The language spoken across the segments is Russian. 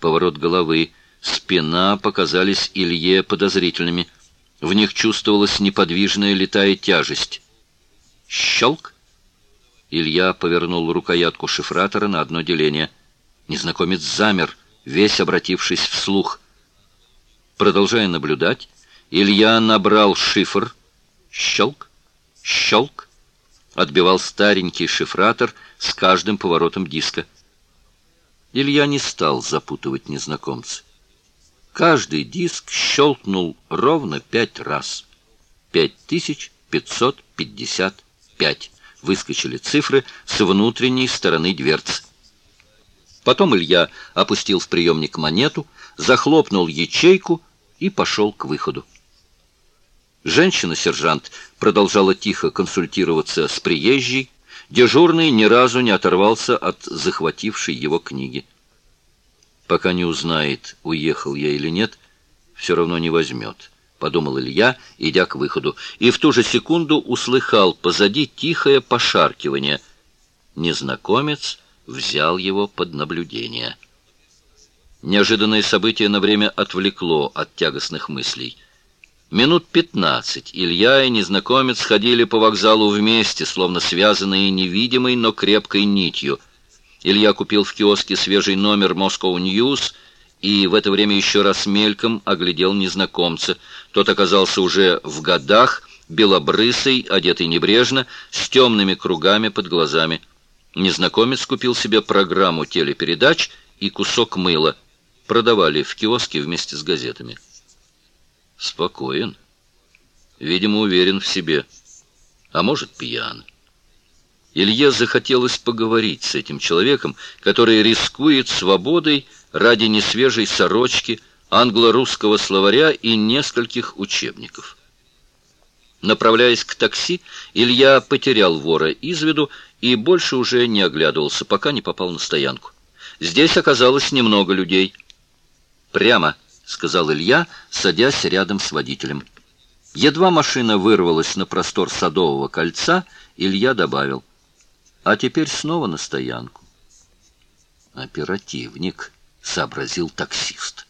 Поворот головы, спина показались Илье подозрительными. В них чувствовалась неподвижная летая тяжесть. Щелк! Илья повернул рукоятку шифратора на одно деление. Незнакомец замер, весь обратившись вслух. Продолжая наблюдать, Илья набрал шифр. Щелк! Щелк! Отбивал старенький шифратор с каждым поворотом диска. Илья не стал запутывать незнакомца. Каждый диск щелкнул ровно 5 раз. 5555. Выскочили цифры с внутренней стороны дверцы. Потом Илья опустил в приемник монету, захлопнул ячейку и пошел к выходу. Женщина-сержант продолжала тихо консультироваться с приезжей. Дежурный ни разу не оторвался от захватившей его книги. «Пока не узнает, уехал я или нет, все равно не возьмет», — подумал Илья, идя к выходу, и в ту же секунду услыхал позади тихое пошаркивание. Незнакомец взял его под наблюдение. Неожиданное событие на время отвлекло от тягостных мыслей. Минут 15 Илья и незнакомец ходили по вокзалу вместе, словно связанные невидимой, но крепкой нитью. Илья купил в киоске свежий номер Moscow News и в это время еще раз мельком оглядел незнакомца. Тот оказался уже в годах, белобрысый, одетый небрежно, с темными кругами под глазами. Незнакомец купил себе программу телепередач и кусок мыла. Продавали в киоске вместе с газетами. Спокоен. Видимо, уверен в себе. А может, пьян. Илье захотелось поговорить с этим человеком, который рискует свободой ради несвежей сорочки, англо-русского словаря и нескольких учебников. Направляясь к такси, Илья потерял вора из виду и больше уже не оглядывался, пока не попал на стоянку. Здесь оказалось немного людей. «Прямо», — сказал Илья, садясь рядом с водителем. Едва машина вырвалась на простор Садового кольца, Илья добавил: «А теперь снова на стоянку». «Оперативник», — сообразил таксист.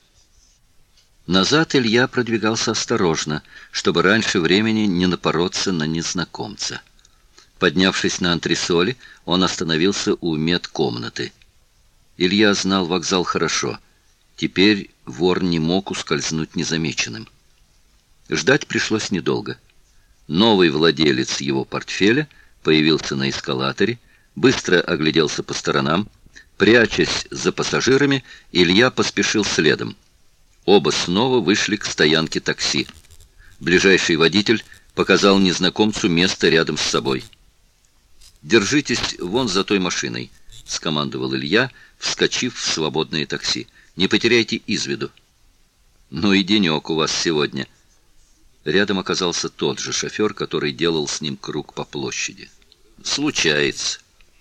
Назад Илья продвигался осторожно, чтобы раньше времени не напороться на незнакомца. Поднявшись на антресоли, он остановился у медкомнаты. Илья знал вокзал хорошо. Теперь вор не мог ускользнуть незамеченным. Ждать пришлось недолго. Новый владелец его портфеля появился на эскалаторе, быстро огляделся по сторонам. Прячась за пассажирами, Илья поспешил следом. Оба снова вышли к стоянке такси. Ближайший водитель показал незнакомцу место рядом с собой. «Держитесь вон за той машиной», — скомандовал Илья, вскочив в свободное такси. «Не потеряйте из виду». «Ну и денек у вас сегодня». Рядом оказался тот же шофер, который делал с ним круг по площади. «Случается».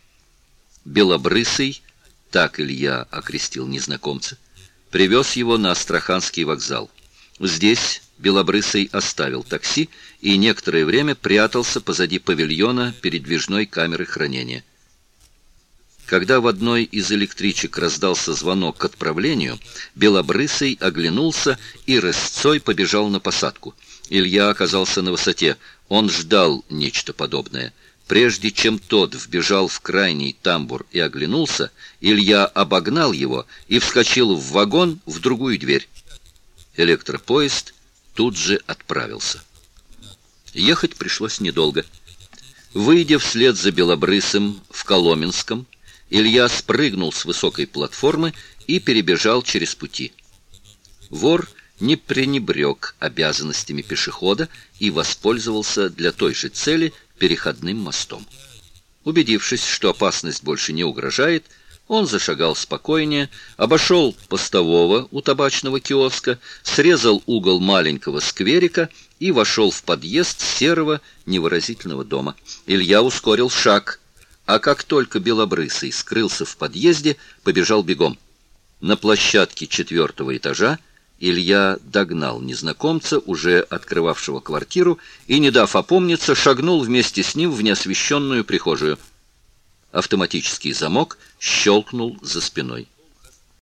Белобрысый, так Илья окрестил незнакомца, привез его на Астраханский вокзал. Здесь Белобрысый оставил такси и некоторое время прятался позади павильона передвижной камеры хранения. Когда в одной из электричек раздался звонок к отправлению, Белобрысый оглянулся и рысцой побежал на посадку. Илья оказался на высоте. Он ждал нечто подобное. Прежде чем тот вбежал в крайний тамбур и оглянулся, Илья обогнал его и вскочил в вагон в другую дверь. Электропоезд тут же отправился. Ехать пришлось недолго. Выйдя вслед за Белобрысым в Коломенском, Илья спрыгнул с высокой платформы и перебежал через пути. Вор не пренебрег обязанностями пешехода и воспользовался для той же цели переходным мостом. Убедившись, что опасность больше не угрожает, он зашагал спокойнее, обошел постового у табачного киоска, срезал угол маленького скверика и вошел в подъезд серого невыразительного дома. Илья ускорил шаг, а как только Белобрысый скрылся в подъезде, побежал бегом. На площадке 4-го этажа Илья догнал незнакомца, уже открывавшего квартиру, и, не дав опомниться, шагнул вместе с ним в неосвещенную прихожую. Автоматический замок щелкнул за спиной.